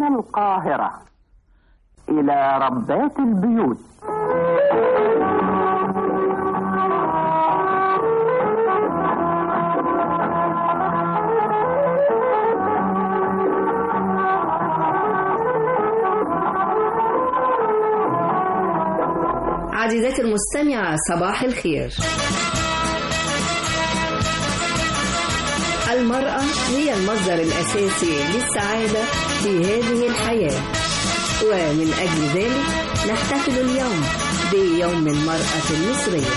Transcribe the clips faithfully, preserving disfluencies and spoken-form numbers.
من القاهرة إلى ربات البيوت. عزيزاتي المستمعة، صباح الخير. المرأة هي المصدر الأساسي للسعادة في هذه الحياة، ومن أجل ذلك نحتفل اليوم بيوم المرأة المصرية.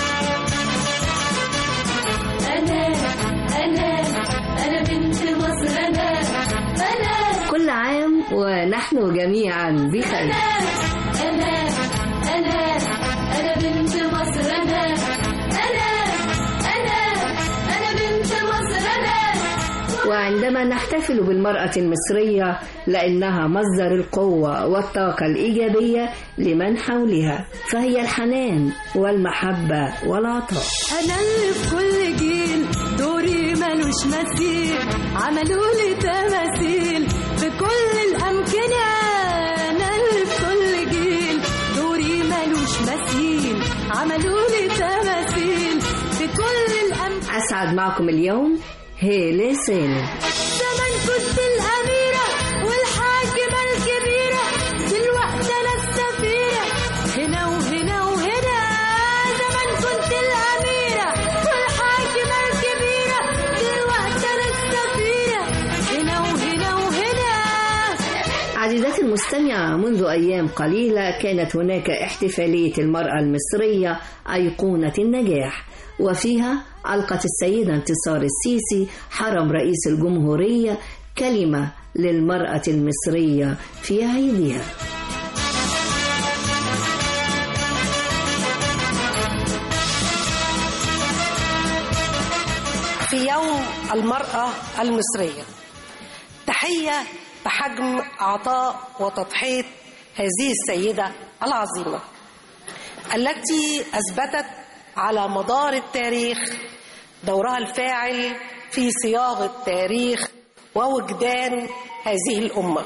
أنا أنا أنا بنت مصر، أنا أنا كل عام ونحن جميعا بخير. أنا أنا أنا بنت مصر، أنا أنا أنا أنا بنت مصر، أنا. وعندما نحتفل بالمرأة المصرية لأنها مصدر القوة والطاقة الإيجابية لمن حولها، فهي الحنان والمحبة والعطاء. أنا اللي في كل جيل دوري ملوش مثيل، عملوا لي تماثيل في كل الأمكنة. أنا اللي في كل جيل دوري ملوش مثيل، عملوا لي تماثيل في كل الأمكنة. أسعد معكم اليوم هالة سالم. زمان كنت الأميرة والحاكمة الكبيرة، دلوقتي أنا السفيرة هنا وهنا وهنا. زمان كنت الأميرة والحاكمة الكبيرة، دلوقتي أنا السفيرة هنا وهنا وهنا. عزيزاتي المستمعة، منذ أيام قليلة كانت هناك احتفالية المرأة المصرية أيقونة النجاح، وفيها ألقت السيدة انتصار السيسي حرم رئيس الجمهورية كلمة للمرأة المصرية في عيدها. في يوم المرأة المصرية، تحية بحجم عطاء وتضحية هذه السيدة العظيمة التي أثبتت على مدار التاريخ دورها الفاعل في صياغة تاريخ ووجدان هذه الأمة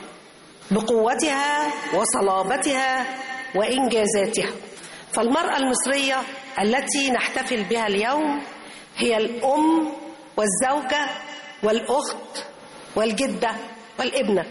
بقوتها وصلابتها وإنجازاتها. فالمرأة المصرية التي نحتفل بها اليوم هي الأم والزوجة والأخت والجدة والابنة،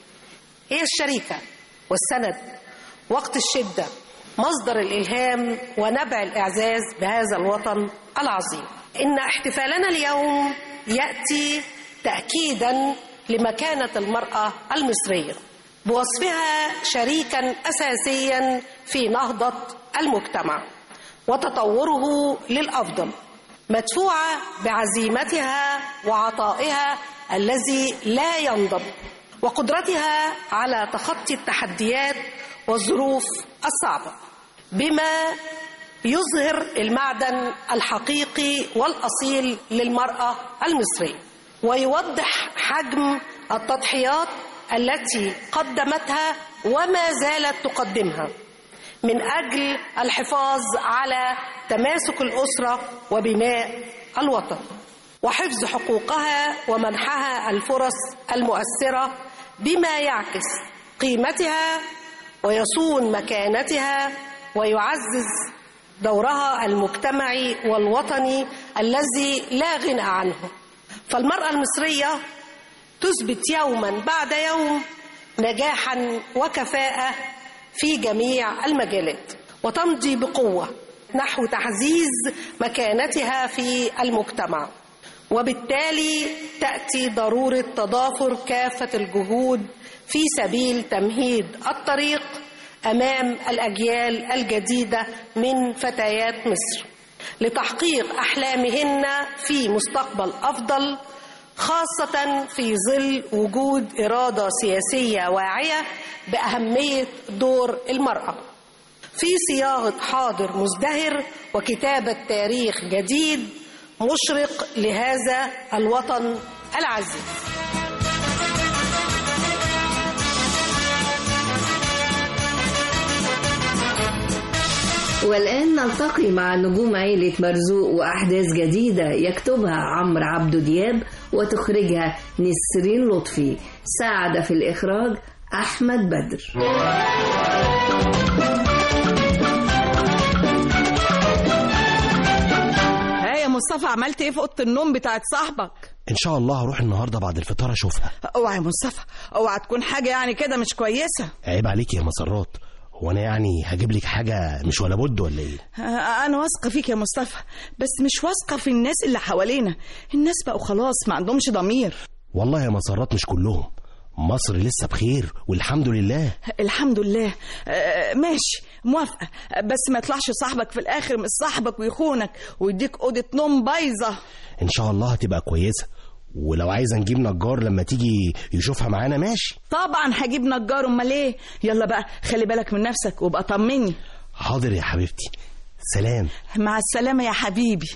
هي الشريكة والسند وقت الشدة، مصدر الإلهام ونبع الإعزاز بهذا الوطن العظيم. إن احتفالنا اليوم يأتي تأكيدا لمكانة المرأة المصرية بوصفها شريكا أساسيا في نهضة المجتمع وتطوره للأفضل، مدفوعة بعزيمتها وعطائها الذي لا ينضب، وقدرتها على تخطي التحديات والظروف الصعبة، بما يظهر المعدن الحقيقي والأصيل للمرأة المصرية، ويوضح حجم التضحيات التي قدمتها وما زالت تقدمها من أجل الحفاظ على تماسك الأسرة وبناء الوطن وحفظ حقوقها ومنحها الفرص المؤثرة، بما يعكس قيمتها ويصون مكانتها ويعزز دورها المجتمعي والوطني الذي لا غنى عنه. فالمرأة المصرية تثبت يوما بعد يوم نجاحا وكفاءة في جميع المجالات، وتمضي بقوة نحو تعزيز مكانتها في المجتمع، وبالتالي تأتي ضرورة تضافر كافة الجهود في سبيل تمهيد الطريق أمام الأجيال الجديدة من فتيات مصر لتحقيق أحلامهن في مستقبل أفضل، خاصة في ظل وجود إرادة سياسية واعية بأهمية دور المرأة في صياغة حاضر مزدهر وكتابة تاريخ جديد مشرق لهذا الوطن العزيز. والآن نلتقي مع نجوم عيلة مرزوق وأحداث جديدة يكتبها عمرو عبدو دياب وتخرجها نسرين لطفي. ساعد في الإخراج أحمد بدر. ها يا مصطفى، عملت ايه في اوضه النوم بتاعت صاحبك؟ ان شاء الله هروح النهارده بعد الفطار اشوفها. اوعى يا مصطفى، اوعى تكون حاجه يعني كده مش كويسه. عيب عليك يا مسرات، هو انا يعني هجيب لك حاجه مش ولا بد ولا ايه؟ انا واثقه فيك يا مصطفى، بس مش واثقه في الناس اللي حوالينا. الناس بقوا خلاص ما عندهمش ضمير. والله يا مسرات مش كلهم، مصر لسه بخير والحمد لله. الحمد لله. آه ماشي موافقه، بس ما يطلعش صاحبك في الاخر مش صاحبك ويخونك ويديك اوضه نوم بايظه. ان شاء الله هتبقى كويسه، ولو عايزه نجيب نجار لما تيجي يشوفها معانا ماشي. طبعا هجيب نجار، امال ايه. يلا بقى خلي بالك من نفسك وابقى طمني. حاضر يا حبيبتي، سلام. مع السلامه يا حبيبي.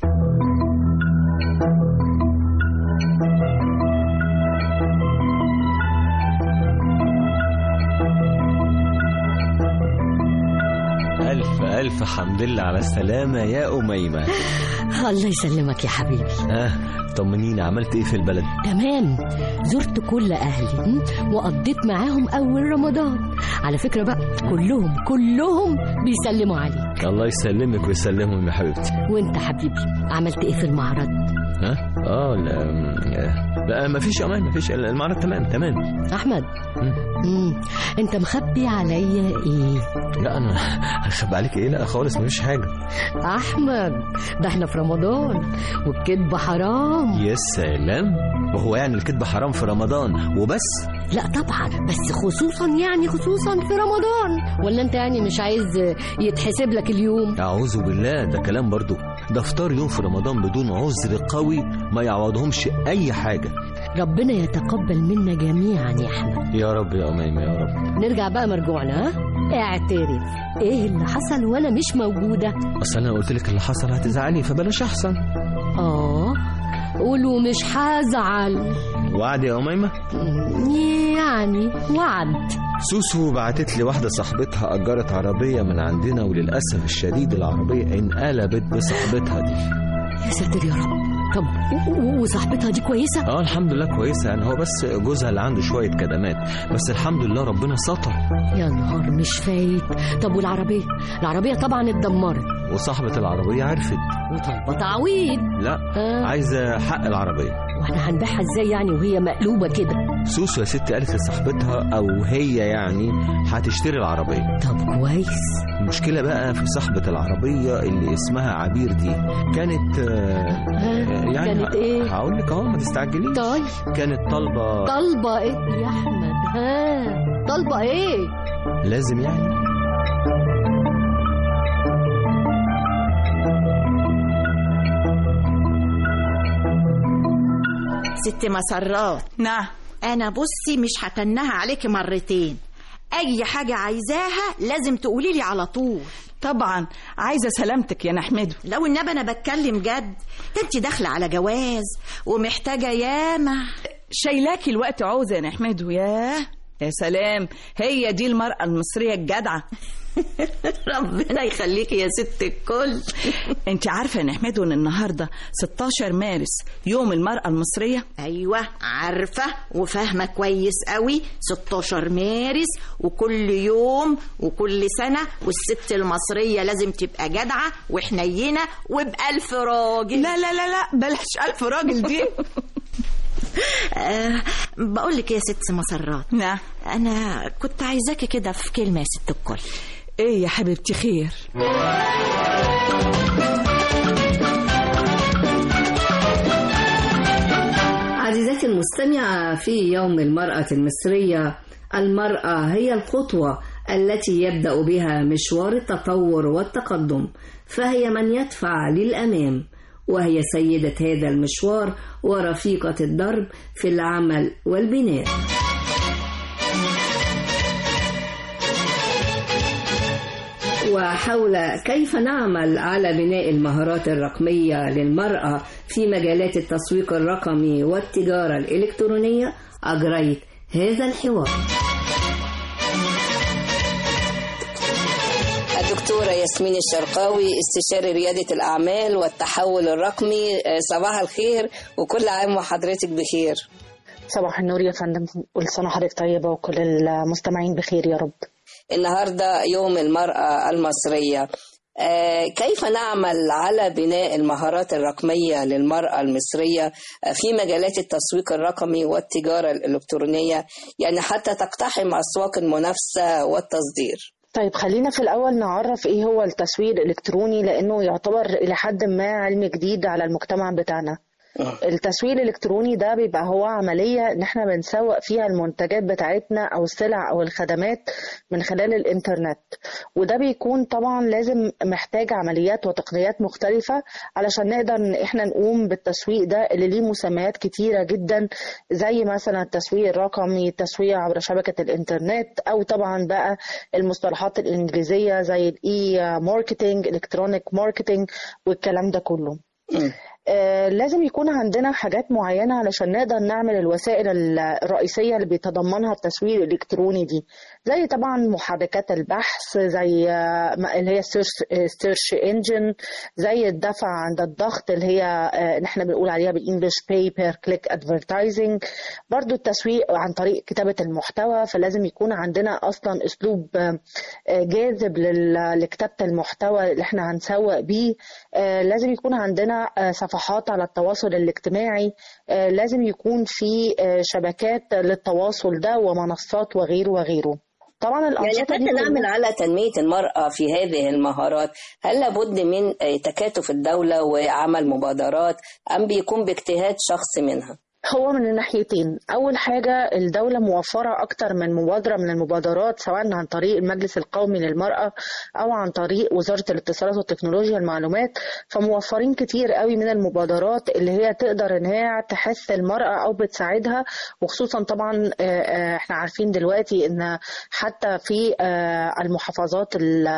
ألف ألف حمد لله على السلامة يا أميمة. الله يسلمك يا حبيبي. اه طمنيني، عملت ايه في البلد؟ تمام، زرت كل أهلي وقضيت معاهم أول رمضان. على فكرة بقى كلهم كلهم بيسلموا عليك. الله يسلمك ويسلمهم يا حبيبتي. وانت حبيبي عملت ايه في المعرض؟ ها؟ اه لا لا ما فيش امان، ما فيش، المعرض تمام تمام. احمد امم انت مخبي عليا ايه؟ لا انا هخبي عليك ايه؟ لا خالص ما فيش حاجه. احمد ده احنا في رمضان والكذب حرام. يا سلام، وهو يعني الكذب حرام في رمضان وبس؟ لا طبعا، بس خصوصا يعني خصوصا في رمضان. ولا انت يعني مش عايز يتحسب لك اليوم؟ اعوذ بالله، ده كلام برضو. ده افطار يوم في رمضان بدون عذر قوي ما يعوضهمش اي حاجه. ربنا يتقبل منا جميعا يا احمد. يا رب يا اميمه يا رب. نرجع بقى مرجوعنا. ها اعترف، ايه اللي حصل وانا مش موجوده؟ اصل انا قلت لك اللي حصل هتزعلي، فبلاش احسن. اه قولوا مش هزعل. وعد يا أميمة؟ يعني وعد. سوسو بعتت لي واحدة صاحبتها أجرت عربية من عندنا، وللأسف الشديد العربية انقلبت بصاحبتها دي. يا ساتر يا رب. طب وصاحبتها دي كويسة؟ اه الحمد لله كويسة، يعني هو بس جوزها اللي عنده شوية كدمات، بس الحمد لله ربنا ستر. يا نهار مش فايت. طب والعربية؟ العربية طبعا اتدمرت. وصاحبة العربية عرفت وطالبة تعويض. لا آه. عايزة حق العربية. واحنا هنبيعها ازاي يعني وهي مقلوبة كده؟ سوسو يا ستي قالت لصاحبتها او هي يعني هتشتري العربية. طب كويس. المشكلة بقى في صاحبة العربية اللي اسمها عبير دي، كانت آه يعني كانت ايه؟ هقول لك اهو ما تستعجليش. طيب كانت طالبة. طالبة ايه يا احمد؟ ها طالبة ايه؟ لازم يعني ست مسرات. نعم. انا بصي مش هتنها عليكي مرتين، اي حاجه عايزاها لازم تقولي لي على طول. طبعا عايزه سلامتك يا نحمده. لو النبي انا بتكلم جد، انت داخله على جواز ومحتاجه ياما. شايلاكي الوقت عوزه يا نحمده. يا يا سلام، هي دي المرأة المصرية الجدعة. ربنا يخليكي يا ست الكل. انت عارفة يا نحمده ان النهاردة ستاشر مارس يوم المرأة المصرية؟ ايوه عارفة وفاهمة كويس قوي. ستاشر مارس وكل يوم وكل سنة، والست المصرية لازم تبقى جدعة وحنينة وبألف راجل. لا لا لا لا بلاش ألف راجل دي. أه بقول لك يا ست مسرات. نعم. انا كنت عايزاكي كده في كلمه يا ست الكل. ايه يا حبيبتي؟ خير. عزيزتي المستمعة، في يوم المرأة المصرية، المرأة هي الخطوة التي يبدأ بها مشوار التطور والتقدم، فهي من يدفع للأمام، وهي سيدة هذا المشوار ورفيقة الدرب في العمل والبناء. وحول كيف نعمل على بناء المهارات الرقمية للمرأة في مجالات التسويق الرقمي والتجارة الإلكترونية أجريت هذا الحوار. الدكتورة ياسمين الشرقاوي، استشاري ريادة الأعمال والتحول الرقمي. صباح الخير وكل عام وحضرتك بخير. صباح النور يا فندم، كل سنة حضرتك طيبة وكل المستمعين بخير يا رب. النهاردة يوم المرأة المصرية، كيف نعمل على بناء المهارات الرقمية للمرأة المصرية في مجالات التسويق الرقمي والتجارة الإلكترونية، يعني حتى تقتحم أسواق المنافسة والتصدير؟ طيب خلينا في الأول نعرف إيه هو التسويق الإلكتروني، لأنه يعتبر إلى حد ما علم جديد على المجتمع بتاعنا. التسويق الإلكتروني ده بيبقى هو عملية إن احنا بنسوق فيها المنتجات بتاعتنا أو السلع أو الخدمات من خلال الإنترنت، وده بيكون طبعا لازم محتاج عمليات وتقنيات مختلفة علشان نقدر إن احنا نقوم بالتسويق ده اللي ليه مسميات كتيرة جدا، زي مثلا التسويق الرقمي، التسويق عبر شبكة الإنترنت، أو طبعا بقى المصطلحات الإنجليزية زي الإي ماركتينج، إلكترونيك ماركتينج والكلام ده كله. آه لازم يكون عندنا حاجات معينة علشان نقدر نعمل الوسائل الرئيسية اللي بيتضمنها التسويق الإلكتروني دي، زي طبعا محركات البحث، زي آه اللي هي سيرش انجن، زي الدفع عند الضغط اللي هي آه احنا بنقول عليها بالانجلش pay per click advertising. برضو التسويق عن طريق كتابة المحتوى، فلازم يكون عندنا أصلا أسلوب آه جاذب لكتابة المحتوى اللي احنا هنسوق بيه. آه لازم يكون عندنا آه صفحات على التواصل الاجتماعي، آه لازم يكون في آه شبكات للتواصل ده ومنصات وغيره وغيره. طبعا يعني حتى نعمل على تنمية المرأة في هذه المهارات، هل لابد من تكاتف الدولة وعمل مبادرات أم بيكون باجتهاد شخصي منها؟ هو من الناحيتين. أول حاجة الدولة موفرة أكتر من مبادرة من المبادرات، سواء عن طريق المجلس القومي للمرأة أو عن طريق وزارة الاتصالات وتكنولوجيا المعلومات، فموفرين كتير قوي من المبادرات اللي هي تقدر إن هي تحث المرأة أو بتساعدها. وخصوصا طبعا احنا عارفين دلوقتي إن حتى في المحافظات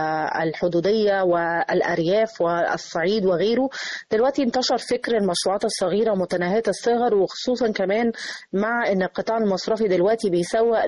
الحدودية والأرياف والصعيد وغيره دلوقتي انتشر فكر المشروعات الصغيرة ومتناهية الصغر، وخصوصا خصوصا كمان مع ان القطاع المصرفي دلوقتي بيسوق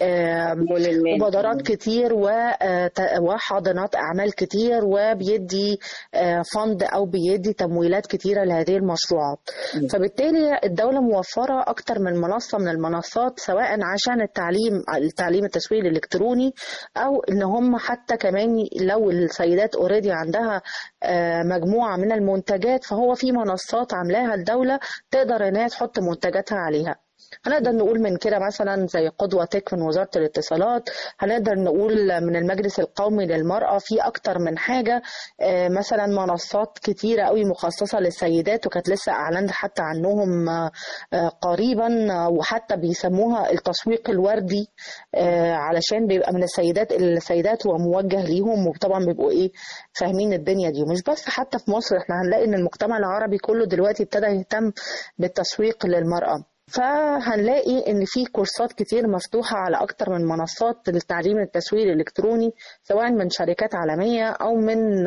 لمبادرات كتير وحاضنات اعمال كتير، وبيدي فند او بيدي تمويلات كتيره لهذه المشروعات. فبالتالي الدوله موفره اكتر من منصه من المنصات، سواء عشان التعليم التعليم التسويق الالكتروني، او ان هم حتى كمان لو السيدات اوريدي عندها مجموعه من المنتجات، فهو في منصات عاملاها الدوله تقدر انها تحط منتجاتها عليها. هنقدر نقول من كده مثلا زي قدوة تك من وزارة الاتصالات، هنقدر نقول من المجلس القومي للمرأة في أكتر من حاجة، مثلا منصات كتيرة قوي مخصصة للسيدات، وكانت لسه أعلنت حتى عنهم قريبا، وحتى بيسموها التسويق الوردي علشان بيبقى من السيدات السيدات وموجه ليهم، وطبعا بيبقوا إيه فاهمين الدنيا دي. ومش بس حتى في مصر، احنا هنلاقي إن المجتمع العربي كله دلوقتي ابتدى يهتم بالتسويق للمرأة، فهنلاقي ان في كورسات كتير مفتوحة على اكتر من منصات للتعليم التسويق الالكتروني، سواء من شركات عالمية او من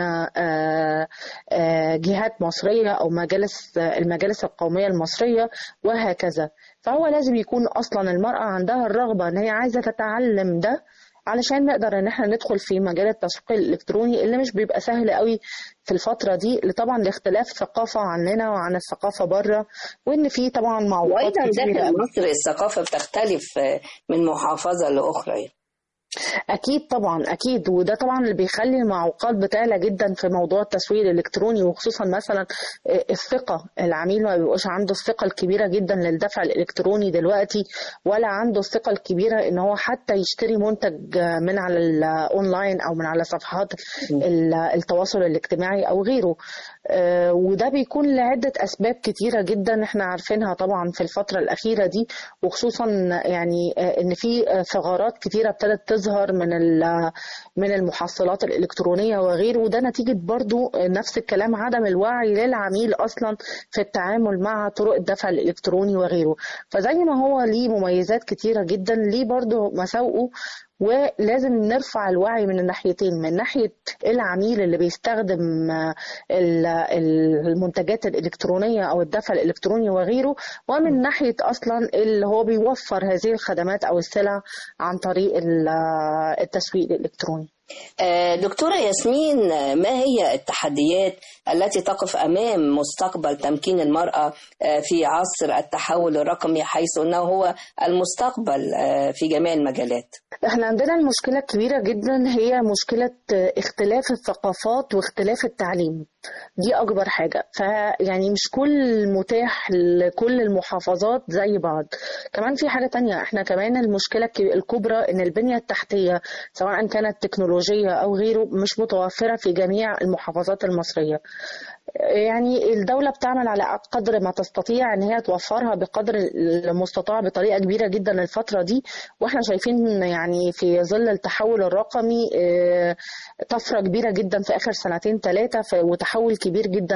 جهات مصرية او مجالس المجالس القومية المصرية وهكذا. فهو لازم يكون اصلا المرأة عندها الرغبة ان هي عايزة تتعلم ده علشان نقدر ان احنا ندخل في مجال التسويق الالكتروني اللي مش بيبقى سهل قوي في الفترة دي، طبعا لاختلاف ثقافة عننا وعن الثقافة بره، وان في طبعا معوقات كتيرة. وايضا داخل مصر الثقافة بتختلف من محافظة لأخرى. أكيد طبعا أكيد، وده طبعا اللي بيخلي المعوقات بتعلى جدا في موضوع التسويق الإلكتروني، وخصوصا مثلا الثقة. العميل ما بيبقاش عنده الثقة الكبيرة جدا للدفع الإلكتروني دلوقتي، ولا عنده الثقة الكبيرة إن هو حتى يشتري منتج من على الأونلاين أو من على صفحات التواصل الاجتماعي أو غيره. وده بيكون لعدة أسباب كتيرة جدا احنا عارفينها طبعا في الفترة الأخيرة دي، وخصوصا يعني إن في ثغرات كتيرة ابتدت تظهر من من المحصلات الإلكترونية وغيره، وده نتيجة برضو نفس الكلام عدم الوعي للعميل أصلا في التعامل مع طرق الدفع الإلكتروني وغيره. فزي ما هو ليه مميزات كتيرة جدا، ليه برضو مساوئه، ولازم نرفع الوعي من الناحيتين، من ناحية العميل اللي بيستخدم المنتجات الإلكترونية أو الدفع الإلكتروني وغيره، ومن ناحية أصلا اللي هو بيوفر هذه الخدمات أو السلع عن طريق التسويق الإلكتروني. دكتورة ياسمين، ما هي التحديات التي تقف أمام مستقبل تمكين المرأة في عصر التحول الرقمي، حيث أنه هو المستقبل في جميع المجالات؟ احنا عندنا المشكلة الكبيرة جدا هي مشكلة اختلاف الثقافات واختلاف التعليم. دي أكبر حاجة. فيعني مش كل متاح لكل المحافظات زي بعض. كمان في حاجة تانية، احنا كمان المشكلة الكبرى ان البنية التحتية سواء كانت تكنولوجية أو غيره مش متوفرة في جميع المحافظات المصرية. يعني الدولة بتعمل على قدر ما تستطيع ان هي توفرها بقدر المستطاع بطريقة كبيرة جدا الفترة دي، واحنا شايفين يعني في ظل التحول الرقمي طفرة كبيرة جدا في اخر سنتين ثلاثة، وتحول كبير جدا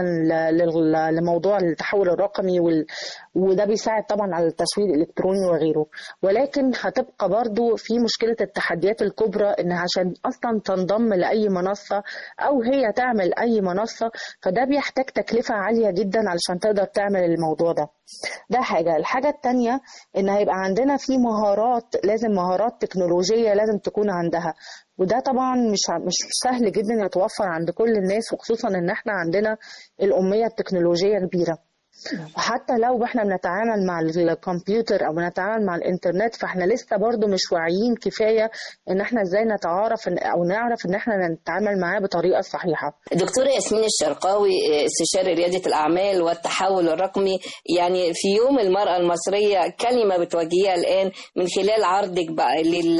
لموضوع التحول الرقمي، وده بيساعد طبعا على التسويق الالكتروني وغيره. ولكن هتبقى برضو في مشكلة التحديات الكبرى، ان عشان اصلا تنضم لاي منصة او هي تعمل اي منصة فده بيحتاج تكلفة عالية جدا علشان تقدر تعمل الموضوع ده. ده حاجة. الحاجة التانية ان هيبقى عندنا في مهارات، لازم مهارات تكنولوجية لازم تكون عندها، وده طبعا مش مش سهل جدا يتوفر عند كل الناس، وخصوصا ان احنا عندنا الأمية التكنولوجية كبيرة. وحتى لو احنا بنتعامل مع الكمبيوتر او بنتعامل مع الانترنت فاحنا لسه برضو مش واعيين كفاية ان احنا ازاي نتعارف او نعرف ان احنا نتعامل معاه بطريقة صحيحة. دكتورة ياسمين الشرقاوي، استشاري ريادة الأعمال والتحول الرقمي، يعني في يوم المرأة المصرية كلمة بتوجهيها الآن من خلال عرضك بقى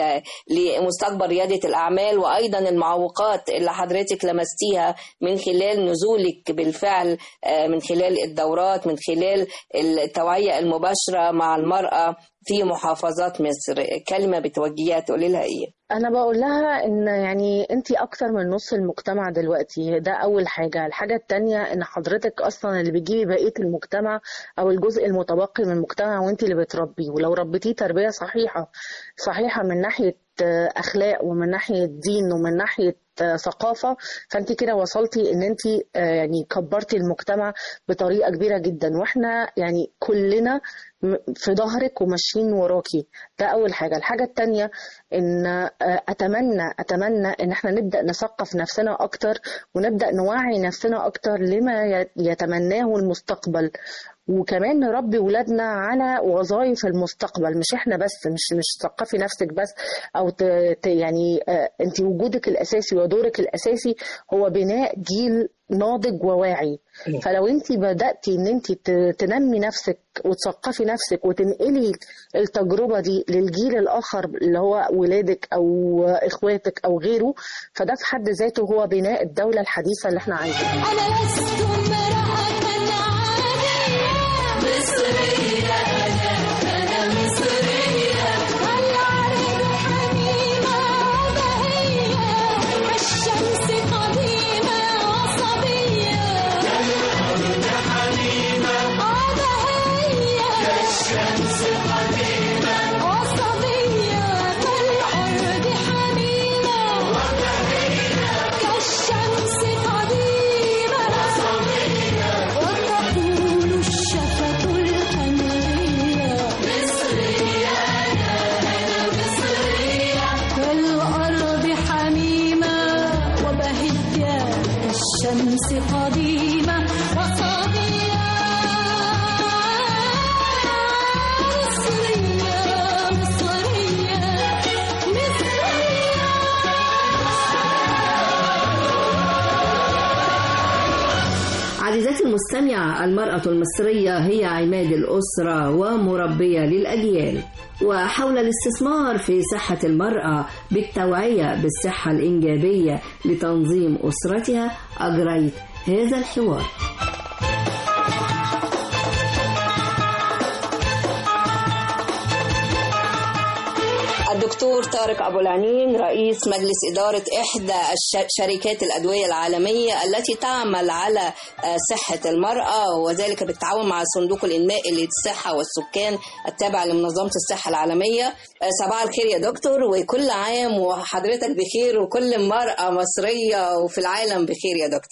لمستقبل ريادة الأعمال، وأيضا المعوقات اللي حضرتك لمستيها من خلال نزولك بالفعل من خلال الدورات، من خلال التوعية المباشرة مع المرأة في محافظات مصر. كلمة بتوجهيها تقولي لها ايه؟ انا بقول لها ان يعني انت اكتر من نص المجتمع دلوقتي، ده اول حاجة. الحاجة التانية ان حضرتك اصلا اللي بتجيبي بقية المجتمع او الجزء المتبقي من المجتمع، وانت اللي بتربيه، ولو ربيتيه تربية صحيحة صحيحة من ناحية اخلاق ومن ناحية دين ومن ناحية ثقافة، فانت كده وصلتي ان انت يعني كبرتي المجتمع بطريقة كبيرة جدا، واحنا يعني كلنا في ظهرك وماشيين وراكي. ده اول حاجة. الحاجة التانية ان اتمنى اتمنى ان احنا نبدأ نثقف نفسنا اكتر، ونبدأ نوعي نفسنا اكتر لما يتمناه المستقبل، وكمان نربي ولادنا على وظائف المستقبل. مش احنا بس، مش مش تثقفي نفسك بس او ت يعني اه انت وجودك الاساسي ودورك الاساسي هو بناء جيل ناضج وواعي. فلو انت بدأتي ان انت تنمي نفسك وتثقفي نفسك وتنقلي التجربة دي للجيل الاخر اللي هو ولادك او اخواتك او غيره، فده في حد ذاته هو بناء الدولة الحديثة اللي احنا عايزينها. انا لست امرأة مصرية، أنا أنا مصرية، العرب حميمة وبهية، كالشمس قديمة وصبية، العرب حميمة وبهية، كالشمس قديمة وصبية، كالأرض حميمة وبهية، كالشمس قديمة وصبية، وتقول الشفة الحنية، مصرية أنا أنا مصرية، كالأرض حميمة وبهية، كالشمس قديمة وصبية، مصرية مصرية مصرية. عزيزتي المستمعة، المرأة المصرية هي عماد الأسرة ومربية للأجيال، وحول الاستثمار في صحة المرأة بالتوعية بالصحة الإنجابية لتنظيم أسرتها أجريت هذا الحوار. الدكتور طارق أبو العنين، رئيس مجلس إدارة إحدى شركات الأدوية العالمية التي تعمل على صحة المرأة، وذلك بالتعاون مع صندوق الإنماء للصحة والسكان التابع لمنظمة الصحة العالمية. صباح الخير يا دكتور، وكل عام وحضرتك بخير، وكل مرأة مصرية وفي العالم بخير يا دكتور.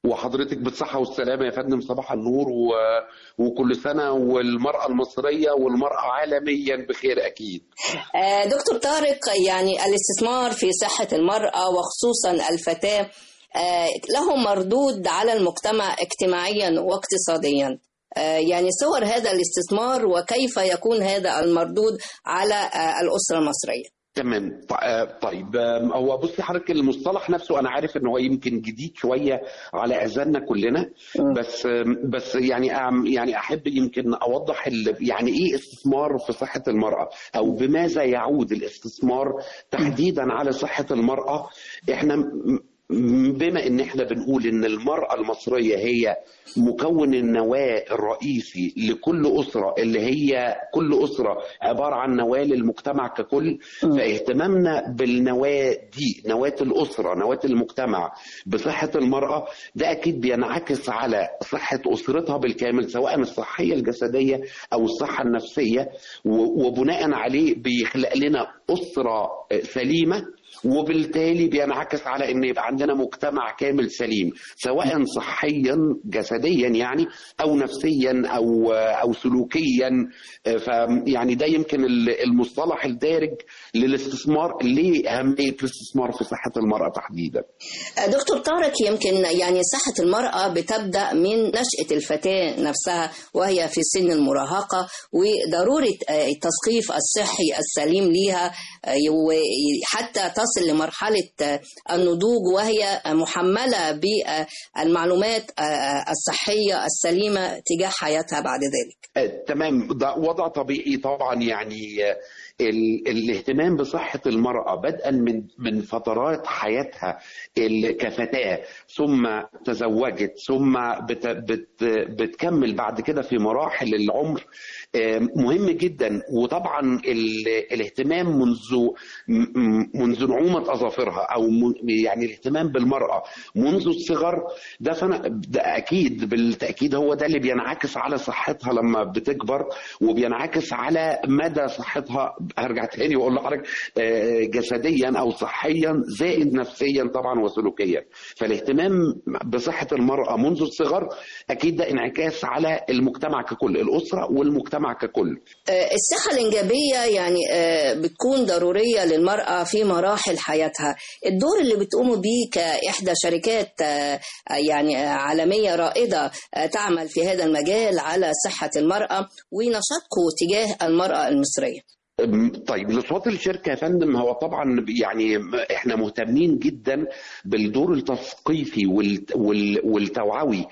وحضرتك بالصحة والسلامة يا فندم، صباح النور و... وكل سنة والمرأة المصرية والمرأة عالميا بخير أكيد. دكتور طارق، يعني الاستثمار في صحة المرأة وخصوصا الفتاة له مردود على المجتمع اجتماعيا واقتصاديا، يعني صور هذا الاستثمار وكيف يكون هذا المردود على الأسرة المصرية. تمام. طيب هو بصي حضرتك المصطلح نفسه انا عارف ان هو يمكن جديد شويه على اذاننا كلنا، بس بس يعني يعني احب يمكن اوضح يعني ايه استثمار في صحه المراه او بماذا يعود الاستثمار تحديدا على صحه المراه. احنا بما ان احنا بنقول ان المرأة المصرية هي مكون النواة الرئيسي لكل أسرة، اللي هي كل أسرة عبارة عن نواة للمجتمع ككل، فاهتمامنا بالنواة دي، نواة الأسرة، نواة المجتمع، بصحة المرأة، ده أكيد بينعكس على صحة أسرتها بالكامل، سواء الصحية الجسدية أو الصحة النفسية، وبناء عليه بيخلق لنا أسرة سليمة، وبالتالي بينعكس على ان يبقى عندنا مجتمع كامل سليم، سواء صحيا جسديا يعني او نفسيا او او سلوكيا. فيعني ده يمكن المصطلح الدارج للاستثمار. ليه اهميه الاستثمار في صحه المراه تحديدا؟ دكتور طارق، يمكن يعني صحه المراه بتبدا من نشاه الفتاه نفسها وهي في سن المراهقه، وضروره التثقيف الصحي السليم ليها وحتى تصل لمرحلة النضوج وهي محملة بالمعلومات الصحية السليمة تجاه حياتها بعد ذلك. تمام، ده وضع طبيعي طبعا. يعني الاهتمام بصحة المرأة بدءا من من فترات حياتها كفتاة، ثم تزوجت، ثم بت بت بتكمل بعد كده في مراحل العمر، مهم جدا. وطبعا الاهتمام منذ منذ نعومة أظافرها أو يعني الاهتمام بالمرأة منذ الصغر، ده فأنا ده أكيد بالتأكيد هو ده اللي بينعكس على صحتها لما بتكبر، وبينعكس على مدى صحتها، هرجع تاني واقول لحضرتك، جسديا او صحيا زائد نفسيا طبعا وسلوكيا. فالاهتمام بصحه المراه منذ الصغر اكيد ده انعكاس على المجتمع ككل، الاسره والمجتمع ككل. الصحه الانجابيه يعني بتكون ضروريه للمراه في مراحل حياتها. الدور اللي بتقوموا بيه كاحدى شركات يعني عالميه رائده تعمل في هذا المجال على صحه المراه ونشاطكم تجاه المراه المصريه. طيب، لصوت الشركة يا فندم، هو طبعا يعني احنا مهتمين جدا بالدور التثقيفي والتوعوي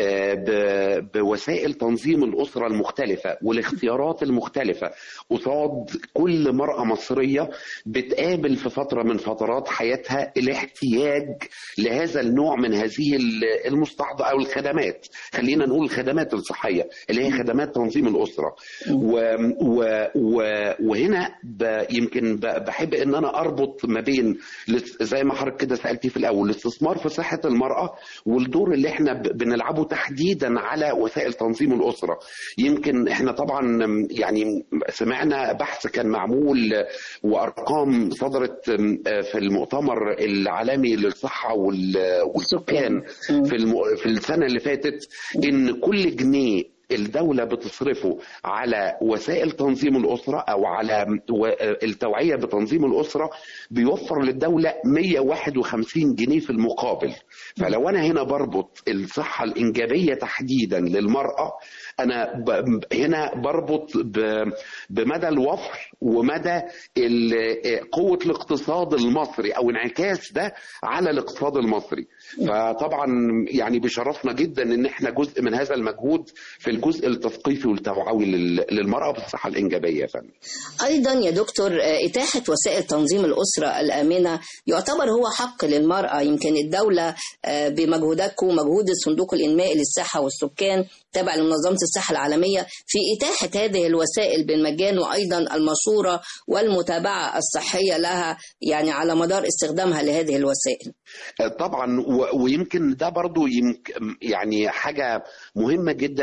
بوسائل تنظيم الأسرة المختلفة والاختيارات المختلفة قصاد كل مرأة مصرية بتقابل في فترة من فترات حياتها الاحتياج لهذا النوع من هذه المستحضر أو الخدمات، خلينا نقول الخدمات الصحية اللي هي خدمات تنظيم الأسرة. و, و, و وهنا يمكن بحب ان انا اربط ما بين زي ما حضرتك كده سالتي في الاول الاستثمار في صحه المراه والدور اللي احنا بنلعبه تحديدا على وسائل تنظيم الاسره. يمكن احنا طبعا يعني سمعنا بحث كان معمول وارقام صدرت في المؤتمر العالمي للصحه والسكان في في السنه اللي فاتت، ان كل جنيه الدولة بتصرفه على وسائل تنظيم الأسرة أو على التوعية بتنظيم الأسرة بيوفر للدولة مية وواحد وخمسين جنيه في المقابل. فلو أنا هنا بربط الصحة الإنجابية تحديدا للمرأة، أنا هنا بربط بمدى الوفر ومدى قوة الاقتصاد المصري أو انعكاس ده على الاقتصاد المصري. فطبعا يعني بشرفنا جدا ان احنا جزء من هذا المجهود في الجزء التثقيفي والتوعوي للمرأة بالصحة الإنجابية. فن. أيضا يا دكتور، إتاحة وسائل تنظيم الأسرة الآمنة يعتبر هو حق للمرأة. يمكن الدولة بمجهوداتكم ومجهود الصندوق الإنمائي للصحة والسكان تابع لمنظمة الصحة العالمية في إتاحة هذه الوسائل بالمجان، وأيضا المشورة والمتابعة الصحية لها يعني على مدار استخدامها لهذه الوسائل. طبعا، ويمكن ده برضو يمكن يعني حاجة مهمة جدا ابتدينا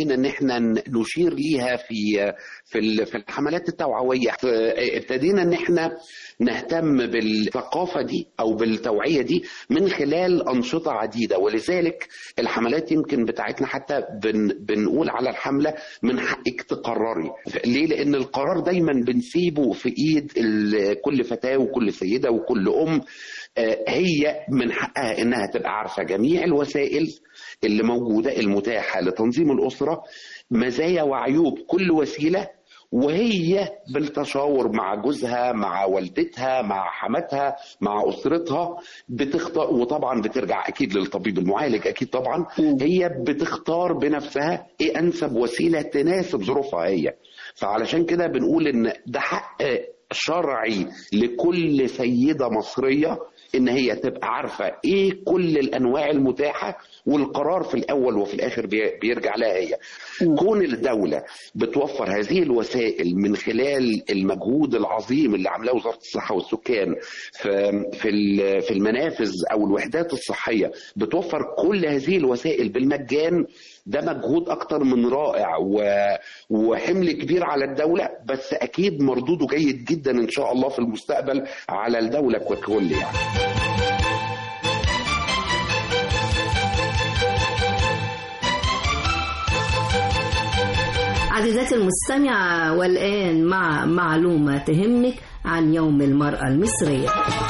ابتدينا ان احنا نشير ليها في في في الحملات التوعويه. ابتدينا ان احنا نهتم بالثقافه دي او بالتوعيه دي من خلال انشطه عديده، ولذلك الحملات يمكن بتاعتنا حتى بن بنقول على الحمله من حقك تقرري. ليه؟ لان القرار دايما بنسيبه في ايد كل فتاه وكل سيده وكل ام. هي من حقها انها تبقى عارفه جميع الوسائل اللي موجوده المتاحه لتنظيم الاسره، مزايا وعيوب كل وسيله، وهي بالتشاور مع جوزها مع والدتها مع حماتها مع أسرتها بتختار. وطبعا بترجع أكيد للطبيب المعالج أكيد طبعا هي بتختار بنفسها إيه أنسب وسيلة تناسب ظروفها هي. فعلشان كده بنقول إن ده حق شرعي لكل سيدة مصرية ان هي تبقى عارفة ايه كل الانواع المتاحة، والقرار في الاول وفي الاخر بيرجع لها هي. كون الدولة بتوفر هذه الوسائل من خلال المجهود العظيم اللي عاملاه وزارة الصحة والسكان في في المنافذ او الوحدات الصحية، بتوفر كل هذه الوسائل بالمجان، ده مجهود اكتر من رائع وحمل كبير على الدولة، بس اكيد مردوده جيد جدا ان شاء الله في المستقبل على الدولة ككل يعني. عزيزاتي المستمعة، والآن مع معلومة تهمك عن يوم المرأة المصرية.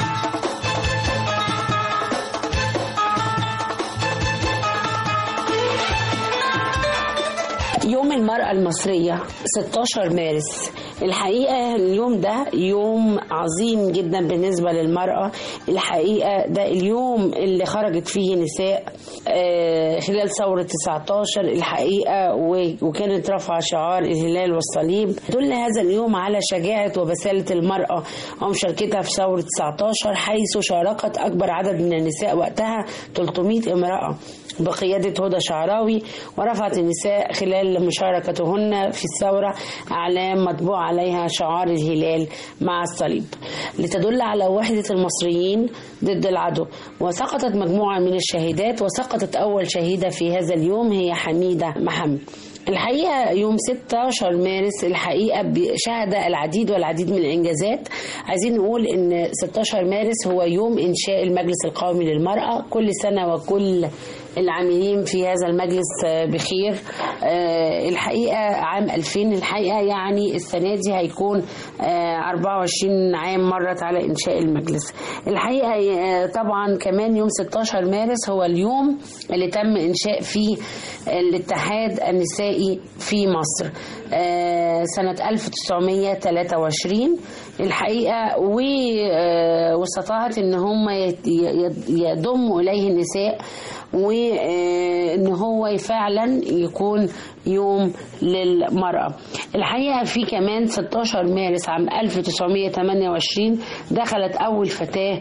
يوم المرأة المصرية ستة عشر مارس، الحقيقة اليوم ده يوم عظيم جدا بالنسبة للمرأة. الحقيقة ده اليوم اللي خرجت فيه نساء خلال ثورة تسعة عشر الحقيقة، وكانت رفع شعار الهلال والصليب. دل هذا اليوم على شجاعة وبسالة المرأة ومشاركتها في ثورة تسعة عشر، حيث شاركت أكبر عدد من النساء وقتها ثلاثمائة امرأة بقيادة هدى شعراوي، ورفعت النساء خلال مشاركتهن في الثورة أعلام مطبوع عليها شعار الهلال مع الصليب لتدل على وحدة المصريين ضد العدو. وسقطت مجموعة من الشهيدات، وسقطت أول شهيدة في هذا اليوم هي حميدة محمد. الحقيقة يوم ستة عشر مارس الحقيقة شهد العديد والعديد من الإنجازات. عايزين نقول إن ستة عشر مارس هو يوم إنشاء المجلس القومي للمرأة. كل سنة وكل العاملين في هذا المجلس بخير. الحقيقة عام ألفين الحقيقة يعني السنة دي هيكون أربعة وعشرين عام مرت على إنشاء المجلس. الحقيقة طبعا كمان يوم ستة عشر مارس هو اليوم اللي تم إنشاء فيه الاتحاد النسائي في مصر سنة ألف وتسعمائة وثلاثة وعشرين الحقيقة، واستطاعت ان هم يضموا اليه النساء، وان هو فعلا يكون يوم للمرأة. الحقيقة في كمان ستة عشر مارس عام ألف وتسعمائة وثمانية وعشرين دخلت أول فتاة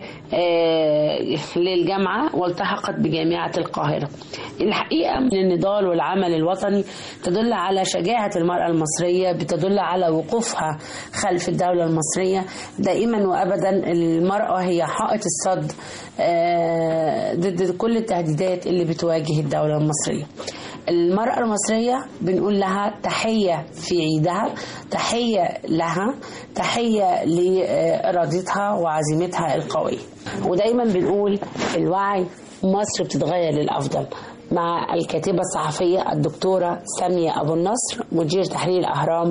للجامعة والتحقت بجامعة القاهرة. الحقيقة من النضال والعمل الوطني تدل على شجاعة المرأة المصرية، بتدل على وقوفها خلف الدولة المصرية. دائما وأبدا المرأة هي حائط الصد ضد كل التهديدات اللي بتواجه الدولة المصرية. المرأة المصرية بنقول لها تحية في عيدها، تحية لها، تحية لإرادتها وعزيمتها القوية. ودايما بنقول الوعي مصر بتتغير للأفضل. مع الكاتبة الصحفية الدكتورة سامية أبو النصر، مدير تحرير الأهرام.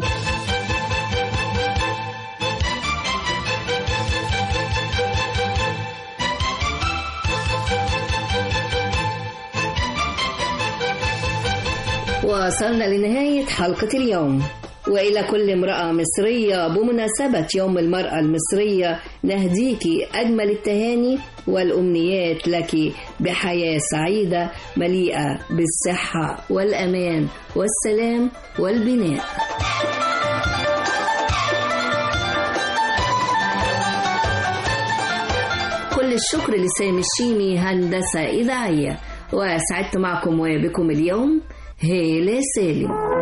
وصلنا لنهاية حلقة اليوم، وإلى كل امرأة مصرية بمناسبة يوم المرأة المصرية نهديك أجمل التهاني والأمنيات لك بحياة سعيدة مليئة بالصحة والأمان والسلام والبناء. كل الشكر لسامي الشيمي هندسة إذاعية، وسعدت معكم وبكم اليوم هالة سالم.